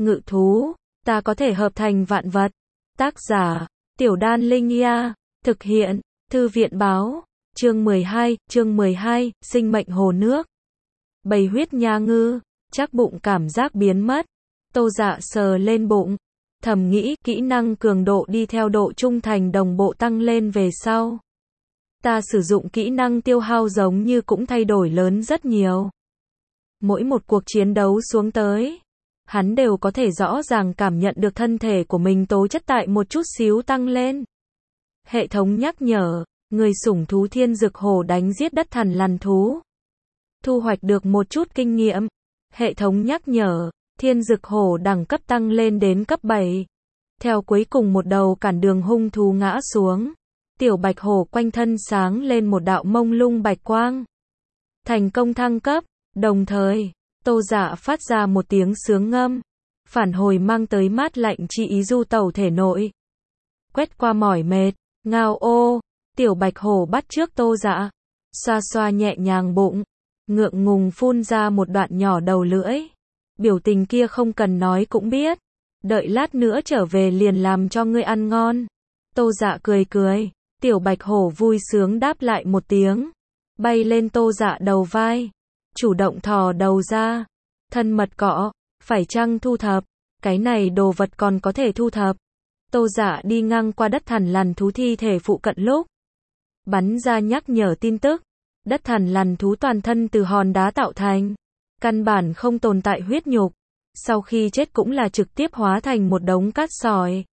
ngự thú, ta có thể hợp thành vạn vật. Tác giả, Tiểu Đan Linh Ia, thực hiện, Thư viện báo, chương 12, sinh mệnh hồ nước. Bầy huyết nha ngư, chắc bụng cảm giác biến mất. Tô Dạ sờ lên bụng, thầm nghĩ kỹ năng cường độ đi theo độ trung thành đồng bộ tăng lên về sau. Ta sử dụng kỹ năng tiêu hao giống như cũng thay đổi lớn rất nhiều. Mỗi một cuộc chiến đấu xuống tới, hắn đều có thể rõ ràng cảm nhận được thân thể của mình tố chất tại một chút xíu tăng lên. Hệ thống nhắc nhở, người sủng thú thiên dực hổ đánh giết đất thần lằn thú. Thu hoạch được một chút kinh nghiệm. Hệ thống nhắc nhở, thiên dực hổ đẳng cấp tăng lên đến cấp 7. Theo cuối cùng một đầu cản đường hung thú ngã xuống, tiểu bạch hổ quanh thân sáng lên một đạo mông lung bạch quang. Thành công thăng cấp, đồng thời, Tô Dạ phát ra một tiếng sướng ngâm, phản hồi mang tới mát lạnh chi ý du tẩu thể nội. Quét qua mỏi mệt, ngao ô, tiểu bạch hổ bắt trước Tô Dạ, xoa xoa nhẹ nhàng bụng, ngượng ngùng phun ra một đoạn nhỏ đầu lưỡi. Biểu tình kia không cần nói cũng biết, đợi lát nữa trở về liền làm cho ngươi ăn ngon. Tô Dạ cười cười, tiểu bạch hổ vui sướng đáp lại một tiếng, bay lên Tô Dạ đầu vai, chủ động thò đầu ra, thân mật cọ, phải chăng thu thập, cái này đồ vật còn có thể thu thập. Tô Dạ đi ngang qua đất thần lằn thú thi thể phụ cận lúc, bắn ra nhắc nhở tin tức, đất thần lằn thú toàn thân từ hòn đá tạo thành, căn bản không tồn tại huyết nhục, sau khi chết cũng là trực tiếp hóa thành một đống cát sỏi.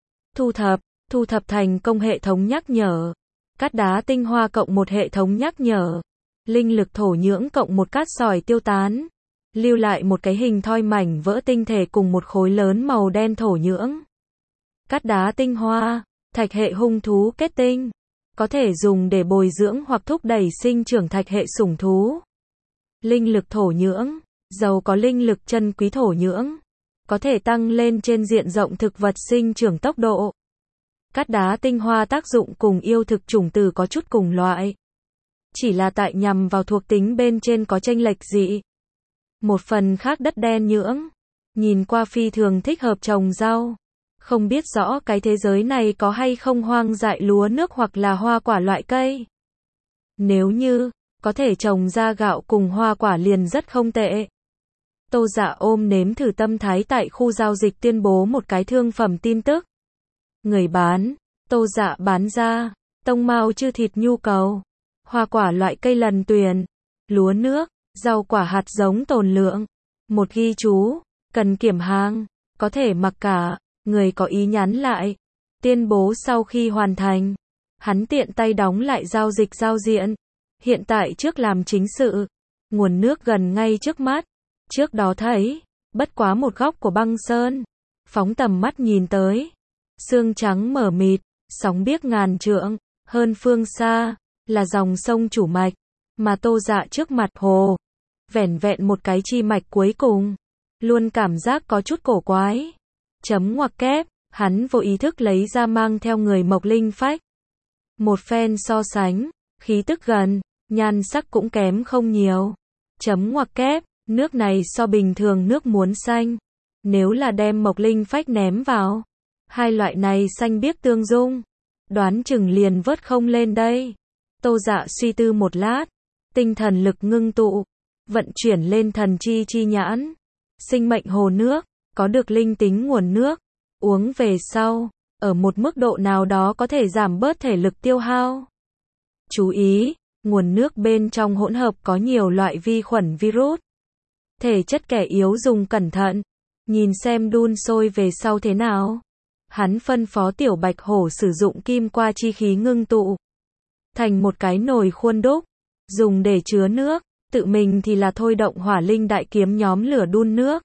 Thu thập thành công hệ thống nhắc nhở, cát đá tinh hoa cộng một hệ thống nhắc nhở, linh lực thổ nhưỡng cộng một cát sỏi tiêu tán, lưu lại một cái hình thoi mảnh vỡ tinh thể cùng một khối lớn màu đen thổ nhưỡng. Cát đá tinh hoa, thạch hệ hung thú kết tinh, có thể dùng để bồi dưỡng hoặc thúc đẩy sinh trưởng thạch hệ sủng thú. Linh lực thổ nhưỡng, giàu có linh lực chân quý thổ nhưỡng, có thể tăng lên trên diện rộng thực vật sinh trưởng tốc độ. Cát đá tinh hoa tác dụng cùng yêu thực chủng tử có chút cùng loại, chỉ là tại nhằm vào thuộc tính bên trên có chênh lệch dị. Một phần khác đất đen nhưỡng, nhìn qua phi thường thích hợp trồng rau. Không biết rõ cái thế giới này có hay không hoang dại lúa nước hoặc là hoa quả loại cây. Nếu như có thể trồng ra gạo cùng hoa quả liền rất không tệ. Tô Dạ ôm nếm thử tâm thái tại khu giao dịch tuyên bố một cái thương phẩm tin tức. Người bán, Tô Dạ bán ra, tông mao chư thịt nhu cầu, hoa quả loại cây lần tuyền, lúa nước, rau quả hạt giống tồn lượng. Một ghi chú, cần kiểm hàng, có thể mặc cả, người có ý nhắn lại. Tuyên bố sau khi hoàn thành, hắn tiện tay đóng lại giao dịch giao diện. Hiện tại trước làm chính sự, nguồn nước gần ngay trước mắt. Trước đó thấy, bất quá một góc của băng sơn. Phóng tầm mắt nhìn tới, sương trắng mờ mịt, sóng biếc ngàn trượng, hơn phương xa, là dòng sông chủ mạch, mà Tô Dạ trước mặt hồ, vẻn vẹn một cái chi mạch cuối cùng, luôn cảm giác có chút cổ quái. Chấm ngoặc kép, hắn vô ý thức lấy ra mang theo người mộc linh phách. Một phen so sánh, khí tức gần, nhan sắc cũng kém không nhiều. Chấm ngoặc kép, nước này so bình thường nước muốn xanh. Nếu là đem mộc linh phách ném vào, hai loại này xanh biếc tương dung, đoán chừng liền vớt không lên đây. Tô Dạ suy tư một lát, tinh thần lực ngưng tụ, vận chuyển lên thần chi nhãn. Sinh mệnh hồ nước, có được linh tính nguồn nước, uống về sau, ở một mức độ nào đó có thể giảm bớt thể lực tiêu hao. Chú ý, nguồn nước bên trong hỗn hợp có nhiều loại vi khuẩn virus. Thể chất kẻ yếu dùng cẩn thận, nhìn xem đun sôi về sau thế nào. Hắn phân phó tiểu bạch hổ sử dụng kim qua chi khí ngưng tụ thành một cái nồi khuôn đúc, dùng để chứa nước, tự mình thì là thôi động hỏa linh đại kiếm nhóm lửa đun nước.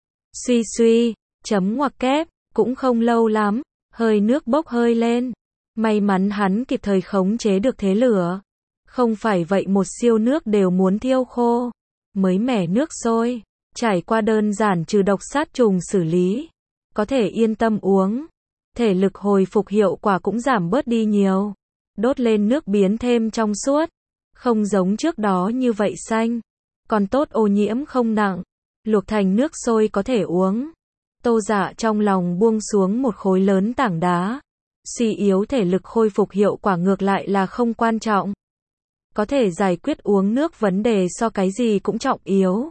Suy, chấm ngoặc kép, cũng không lâu lắm, hơi nước bốc hơi lên. May mắn hắn kịp thời khống chế được thế lửa. Không phải vậy một siêu nước đều muốn thiêu khô. Mới mẻ nước sôi, trải qua đơn giản trừ độc sát trùng xử lý, có thể yên tâm uống. Thể lực hồi phục hiệu quả cũng giảm bớt đi nhiều. Đốt lên nước biến thêm trong suốt, không giống trước đó như vậy xanh. Còn tốt ô nhiễm không nặng, luộc thành nước sôi có thể uống. Tô Dạ trong lòng buông xuống một khối lớn tảng đá. Suy yếu thể lực khôi phục hiệu quả ngược lại là không quan trọng. Có thể giải quyết uống nước vấn đề so cái gì cũng trọng yếu.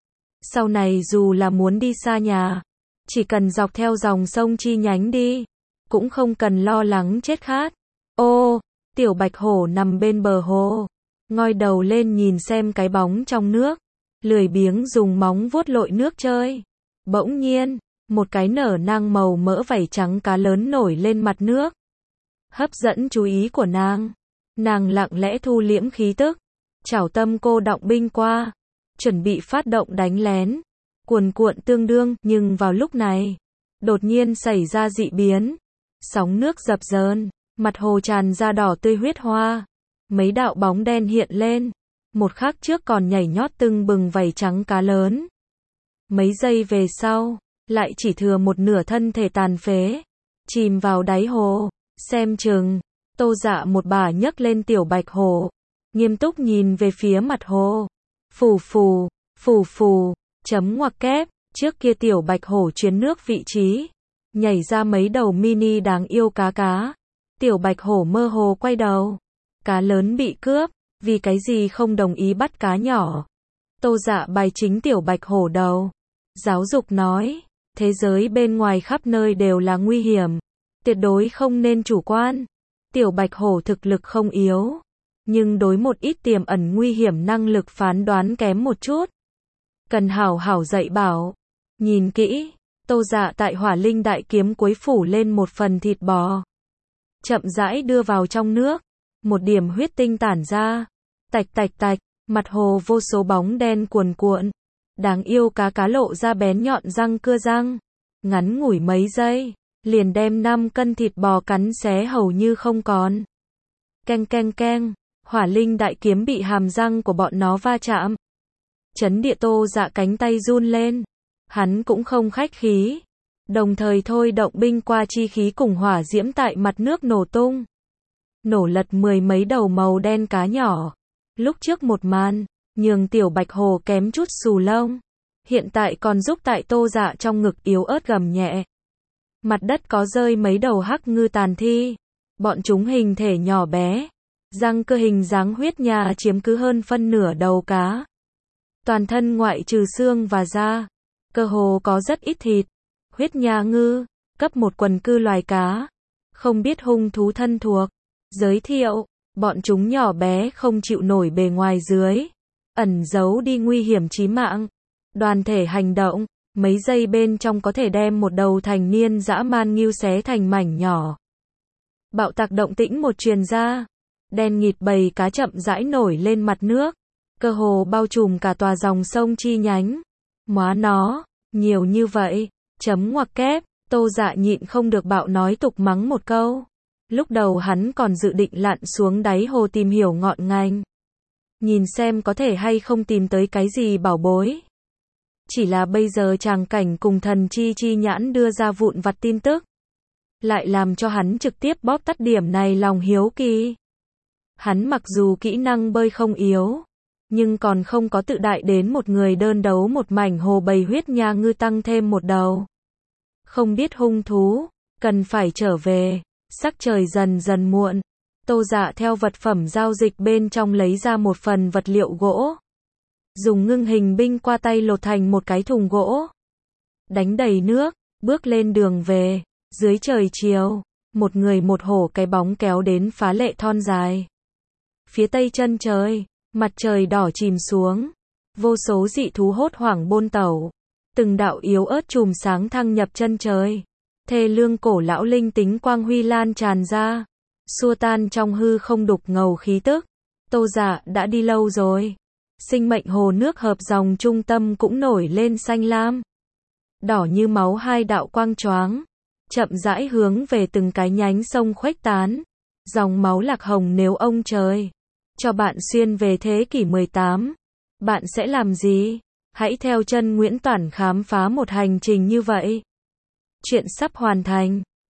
Sau này dù là muốn đi xa nhà, chỉ cần dọc theo dòng sông chi nhánh đi, cũng không cần lo lắng chết khát. Ô, tiểu bạch hổ nằm bên bờ hồ, ngoi đầu lên nhìn xem cái bóng trong nước, lười biếng dùng móng vuốt lội nước chơi. Bỗng nhiên, một cái nở nang màu mỡ vảy trắng cá lớn nổi lên mặt nước, hấp dẫn chú ý của nàng. Nàng lặng lẽ thu liễm khí tức, chảo tâm cô đọng binh qua, chuẩn bị phát động đánh lén, cuồn cuộn tương đương, nhưng vào lúc này, đột nhiên xảy ra dị biến. Sóng nước dập dờn, mặt hồ tràn ra đỏ tươi huyết hoa, mấy đạo bóng đen hiện lên, một khắc trước còn nhảy nhót tưng bừng vảy trắng cá lớn. Mấy giây về sau, lại chỉ thừa một nửa thân thể tàn phế, chìm vào đáy hồ. Xem chừng, Tô Dạ một bà nhấc lên tiểu bạch hổ, nghiêm túc nhìn về phía mặt hồ. Phù phù, phù phù, chấm ngoặc kép, trước kia tiểu bạch hổ chuyến nước vị trí, nhảy ra mấy đầu mini đáng yêu cá. Tiểu bạch hổ mơ hồ quay đầu, cá lớn bị cướp, vì cái gì không đồng ý bắt cá nhỏ. Tô Dạ bài chính tiểu bạch hổ đầu, giáo dục nói, thế giới bên ngoài khắp nơi đều là nguy hiểm, tuyệt đối không nên chủ quan. Tiểu bạch hổ thực lực không yếu, nhưng đối một ít tiềm ẩn nguy hiểm năng lực phán đoán kém một chút, cần hảo hảo dạy bảo. Nhìn kỹ, Tô Dạ tại hỏa linh đại kiếm cuối phủ lên một phần thịt bò, chậm rãi đưa vào trong nước, một điểm huyết tinh tản ra, tạch tạch tạch, mặt hồ vô số bóng đen cuồn cuộn, đáng yêu cá lộ ra bén nhọn răng cưa răng, ngắn ngủi mấy giây, liền đem 5 cân thịt bò cắn xé hầu như không còn. Keng keng keng, hỏa linh đại kiếm bị hàm răng của bọn nó va chạm. Chấn địa. Tô Dạ cánh tay run lên, hắn cũng không khách khí, đồng thời thôi động binh qua chi khí cùng hỏa diễm tại mặt nước nổ tung, nổ lật 10 mấy đầu màu đen cá nhỏ. Lúc trước một màn, nhường tiểu bạch hồ kém chút xù lông, hiện tại còn giúp tại Tô Dạ trong ngực yếu ớt gầm nhẹ. Mặt đất có rơi mấy đầu hắc ngư tàn thi, bọn chúng hình thể nhỏ bé, răng cưa hình dáng huyết nha chiếm cứ hơn phân nửa đầu cá. Toàn thân ngoại trừ xương và da, cơ hồ có rất ít thịt. Huyết nha ngư, cấp một quần cư loài cá, không biết hung thú thân thuộc. Giới thiệu, bọn chúng nhỏ bé không chịu nổi bề ngoài dưới, ẩn giấu đi nguy hiểm chí mạng. Đoàn thể hành động, mấy giây bên trong có thể đem một đầu thành niên dã man ngưu xé thành mảnh nhỏ. Bạo tạc động tĩnh một truyền ra, đen nghịt bầy cá chậm rãi nổi lên mặt nước, cơ hồ bao trùm cả tòa dòng sông chi nhánh. Móa nó, nhiều như vậy, chấm ngoặc kép, Tô Dạ nhịn không được bạo nói tục mắng một câu. Lúc đầu hắn còn dự định lặn xuống đáy hồ tìm hiểu ngọn ngành, nhìn xem có thể hay không tìm tới cái gì bảo bối. Chỉ là bây giờ tràng cảnh cùng thần chi nhãn đưa ra vụn vặt tin tức, lại làm cho hắn trực tiếp bóp tắt điểm này lòng hiếu kỳ. Hắn mặc dù kỹ năng bơi không yếu, nhưng còn không có tự đại đến một người đơn đấu một mảnh hồ bầy huyết nha ngư tăng thêm một đầu. Không biết hung thú, cần phải trở về. Sắc trời dần dần muộn, Tô Dạ theo vật phẩm giao dịch bên trong lấy ra một phần vật liệu gỗ, dùng ngưng hình binh qua tay lột thành một cái thùng gỗ, đánh đầy nước, bước lên đường về. Dưới trời chiều, một người một hổ cái bóng kéo đến phá lệ thon dài. Phía tây chân trời, mặt trời đỏ chìm xuống, vô số dị thú hốt hoảng bôn tẩu, từng đạo yếu ớt chùm sáng thăng nhập chân trời. Thê lương cổ lão linh tính quang huy lan tràn ra, xua tan trong hư không đục ngầu khí tức. Tô Dạ đã đi lâu rồi. Sinh mệnh hồ nước hợp dòng trung tâm cũng nổi lên xanh lam, đỏ như máu, hai đạo quang choáng, chậm rãi hướng về từng cái nhánh sông khuếch tán. Dòng máu lạc hồng. Nếu ông trời cho bạn xuyên về thế kỷ 18, bạn sẽ làm gì? Hãy theo chân Nguyễn Toản khám phá một hành trình như vậy. Chuyện sắp hoàn thành.